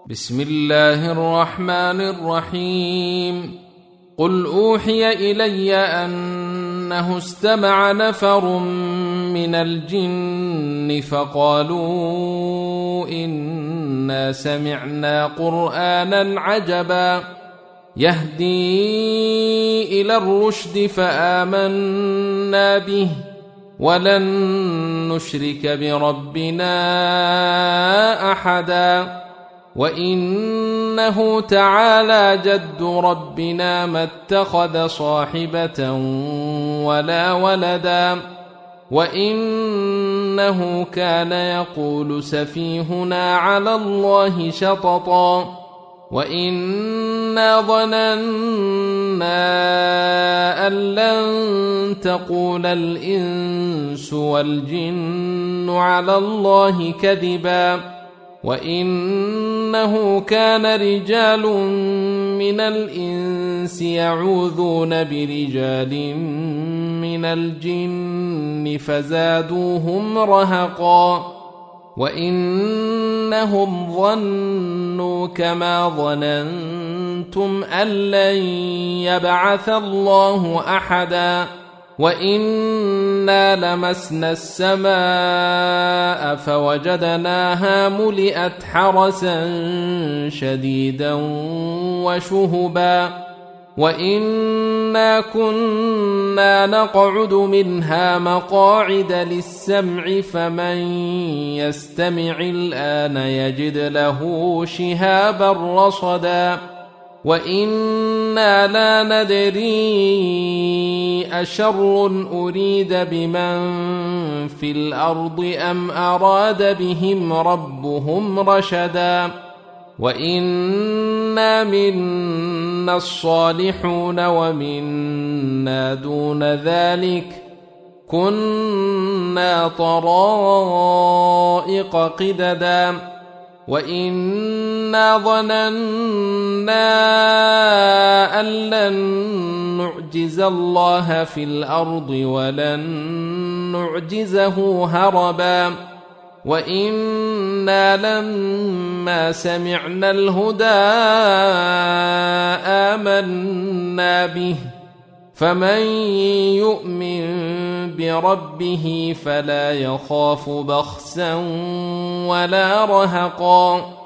بسم الله الرحمن الرحيم. قل أوحي إلي أنه استمع نفر من الجن فقالوا إنا سمعنا قرآنا عجبا يهدي إلى الرشد فآمنا به ولن نشرك بربنا أحدا وإنه تعالى جد ربنا ما اتخذ صاحبة ولا ولدا وإنه كان يقول سفيهنا على الله شططا وإنا ظننا أن لن تقول الإنس والجن على الله كذبا وإنه كان رجال من الإنس يعوذون برجال من الجن فزادوهم رهقا وإنهم ظنوا كما ظننتم أن لن يبعث الله أحدا وإنا لمسنا السماء فوجدناها ملئت حرسا شديدا وشهبا وإنا كنا نقعد منها مقاعد للسمع فمن يستمع الآن يجد له شهابا رصدا وإنا لا ندري أشر أريد بمن في الأرض أم أراد بهم ربهم رشدا وإنا منا الصالحون ومنا دون ذلك كنا طرائق قددا وإنا ظننا أن لن نعجز الله في الأرض ولن نعجزه هربا وإنا لما سمعنا الهدى آمنا به فمن يؤمن بربه فلا يخاف بخسا ولا رهقا